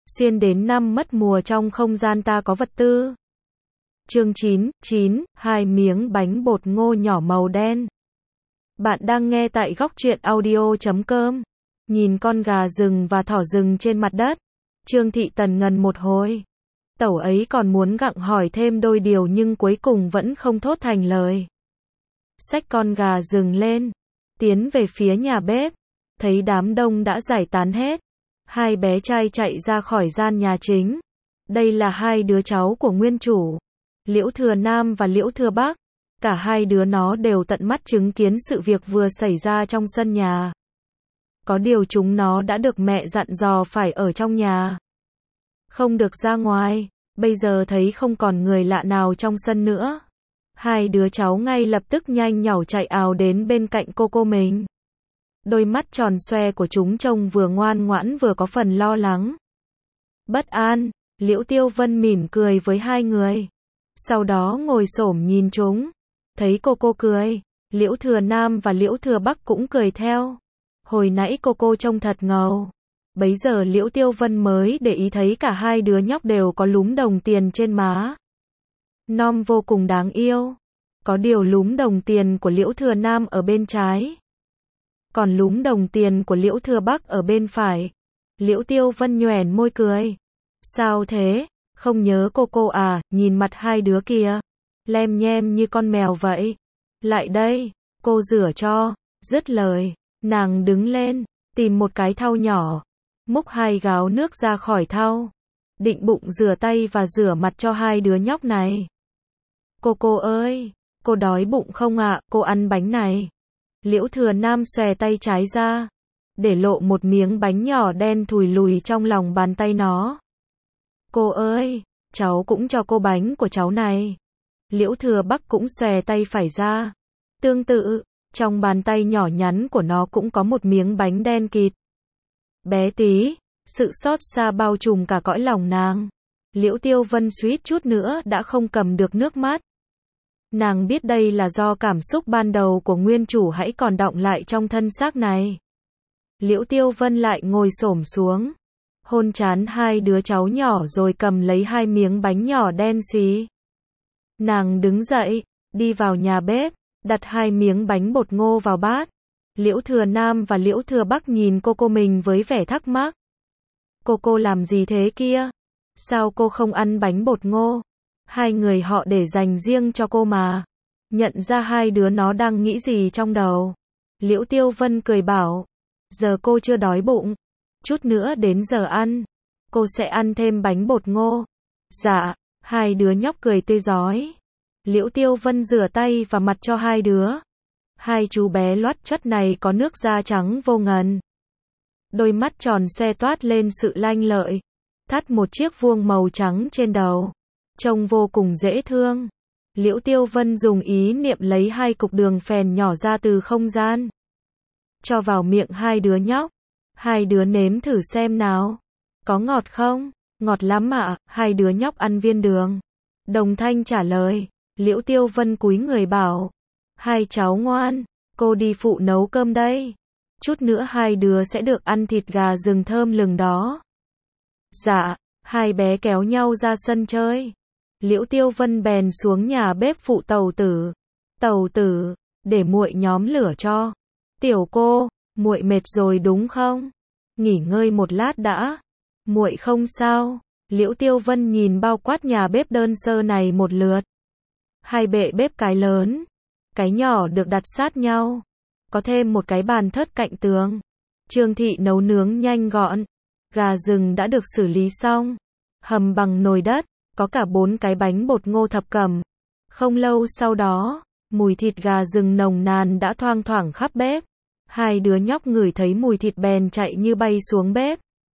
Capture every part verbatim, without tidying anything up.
Xuyên đến năm mất mùa trong không gian ta có vật tư. Chương chín, chín, hai miếng bánh bột ngô nhỏ màu đen. Bạn đang nghe tại góc truyện audio chấm com. Nhìn con gà rừng và thỏ rừng trên mặt đất, Trương Thị tần ngần một hồi. Tẩu ấy còn muốn gặng hỏi thêm đôi điều nhưng cuối cùng vẫn không thốt thành lời. Xách con gà rừng lên, tiến về phía nhà bếp, thấy đám đông đã giải tán hết. Hai bé trai chạy ra khỏi gian nhà chính. Đây là hai đứa cháu của nguyên chủ, Liễu Thừa Nam và Liễu Thừa Bắc. Cả hai đứa nó đều tận mắt chứng kiến sự việc vừa xảy ra trong sân nhà. Có điều chúng nó đã được mẹ dặn dò phải ở trong nhà, không được ra ngoài. Bây giờ thấy không còn người lạ nào trong sân nữa, hai đứa cháu ngay lập tức nhanh nhảu chạy ào đến bên cạnh cô cô mình. Đôi mắt tròn xoe của chúng trông vừa ngoan ngoãn vừa có phần lo lắng, bất an. Liễu Tiêu Vân mỉm cười với hai người, sau đó ngồi xổm nhìn chúng. Thấy cô cô cười, Liễu Thừa Nam và Liễu Thừa Bắc cũng cười theo. Hồi nãy cô cô trông thật ngầu. Bấy giờ Liễu Tiêu Vân mới để ý thấy cả hai đứa nhóc đều có lúm đồng tiền trên má. Nom vô cùng đáng yêu. Có điều lúm đồng tiền của Liễu Thừa Nam ở bên trái, còn lúm đồng tiền của Liễu Thừa Bắc ở bên phải. Liễu Tiêu Vân nhoẻn môi cười. Sao thế? Không nhớ cô cô à? Nhìn mặt hai đứa kia, lem nhem như con mèo vậy. Lại đây, cô rửa cho. Dứt lời, nàng đứng lên, tìm một cái thau nhỏ, múc hai gáo nước ra khỏi thau, định bụng rửa tay và rửa mặt cho hai đứa nhóc này. Cô cô ơi, cô đói bụng không ạ? Cô ăn bánh này. Liễu Thừa Nam xòe tay trái ra, để lộ một miếng bánh nhỏ đen thùi lùi trong lòng bàn tay nó. Cô ơi, cháu cũng cho cô bánh của cháu này. Liễu Thừa Bắc cũng xòe tay phải ra. Tương tự, trong bàn tay nhỏ nhắn của nó cũng có một miếng bánh đen kịt. Bé tí, sự xót xa bao trùm cả cõi lòng nàng. Liễu Tiêu Vân suýt chút nữa đã không cầm được nước mắt. Nàng biết đây là do cảm xúc ban đầu của nguyên chủ hãy còn đọng lại trong thân xác này. Liễu Tiêu Vân lại ngồi xổm xuống, hôn trán hai đứa cháu nhỏ rồi cầm lấy hai miếng bánh nhỏ đen xì. Nàng đứng dậy, đi vào nhà bếp, đặt hai miếng bánh bột ngô vào bát. Liễu Thừa Nam và Liễu Thừa Bắc nhìn cô cô mình với vẻ thắc mắc. Cô cô làm gì thế kia? Sao cô không ăn bánh bột ngô? Hai người họ để dành riêng cho cô mà. Nhận ra hai đứa nó đang nghĩ gì trong đầu, Liễu Tiêu Vân cười bảo, giờ cô chưa đói bụng, chút nữa đến giờ ăn, cô sẽ ăn thêm bánh bột ngô. Dạ, hai đứa nhóc cười tươi rói. Liễu Tiêu Vân rửa tay và mặt cho hai đứa. Hai chú bé loắt chất này có nước da trắng vô ngần, đôi mắt tròn xoe toát lên sự lanh lợi, thắt một chiếc vuông màu trắng trên đầu, trông vô cùng dễ thương. Liễu Tiêu Vân dùng ý niệm lấy hai cục đường phèn nhỏ ra từ không gian, cho vào miệng hai đứa nhóc. Hai đứa nếm thử xem nào. Có ngọt không? Ngọt lắm ạ. Hai đứa nhóc ăn viên đường, đồng thanh trả lời. Liễu Tiêu Vân cúi người bảo, hai cháu ngoan, cô đi phụ nấu cơm đây. Chút nữa hai đứa sẽ được ăn thịt gà rừng thơm lừng đó. Dạ. Hai bé kéo nhau ra sân chơi. Liễu Tiêu Vân bèn xuống nhà bếp phụ Tẩu Tử. Tẩu Tử, để muội nhóm lửa cho. Tiểu cô, muội mệt rồi đúng không? Nghỉ ngơi một lát đã. Muội không sao. Liễu Tiêu Vân nhìn bao quát nhà bếp đơn sơ này một lượt. Hai bệ bếp, cái lớn, cái nhỏ được đặt sát nhau, có thêm một cái bàn thớt cạnh tường. Trương Thị nấu nướng nhanh gọn. Gà rừng đã được xử lý xong, hầm bằng nồi đất, có cả bốn cái bánh bột ngô thập cẩm. Không lâu sau đó, mùi thịt gà rừng nồng nàn đã thoang thoảng khắp bếp. Hai đứa nhóc ngửi thấy mùi thịt bèn chạy như bay xuống bếp.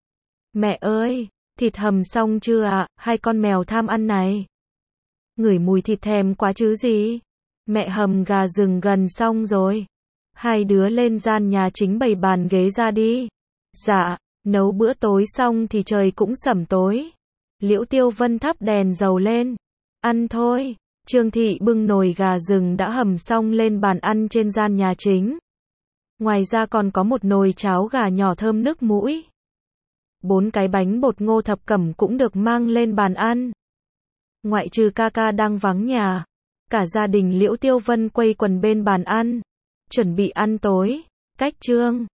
Mẹ ơi, thịt hầm xong chưa ạ? Hai con mèo tham ăn này. Ngửi mùi thịt thèm quá chứ gì. Mẹ hầm gà rừng gần xong rồi. Hai đứa lên gian nhà chính bày bàn ghế ra đi. Dạ, nấu bữa tối xong thì trời cũng sẩm tối. Liễu Tiêu Vân thắp đèn dầu lên. Ăn thôi. Trương Thị bưng nồi gà rừng đã hầm xong lên bàn ăn trên gian nhà chính. Ngoài ra còn có một nồi cháo gà nhỏ thơm nức mũi. bốn cái bánh bột ngô thập cẩm cũng được mang lên bàn ăn. Ngoại trừ ca ca đang vắng nhà, cả gia đình Liễu Tiêu Vân quây quần bên bàn ăn, chuẩn bị ăn tối. Cách chương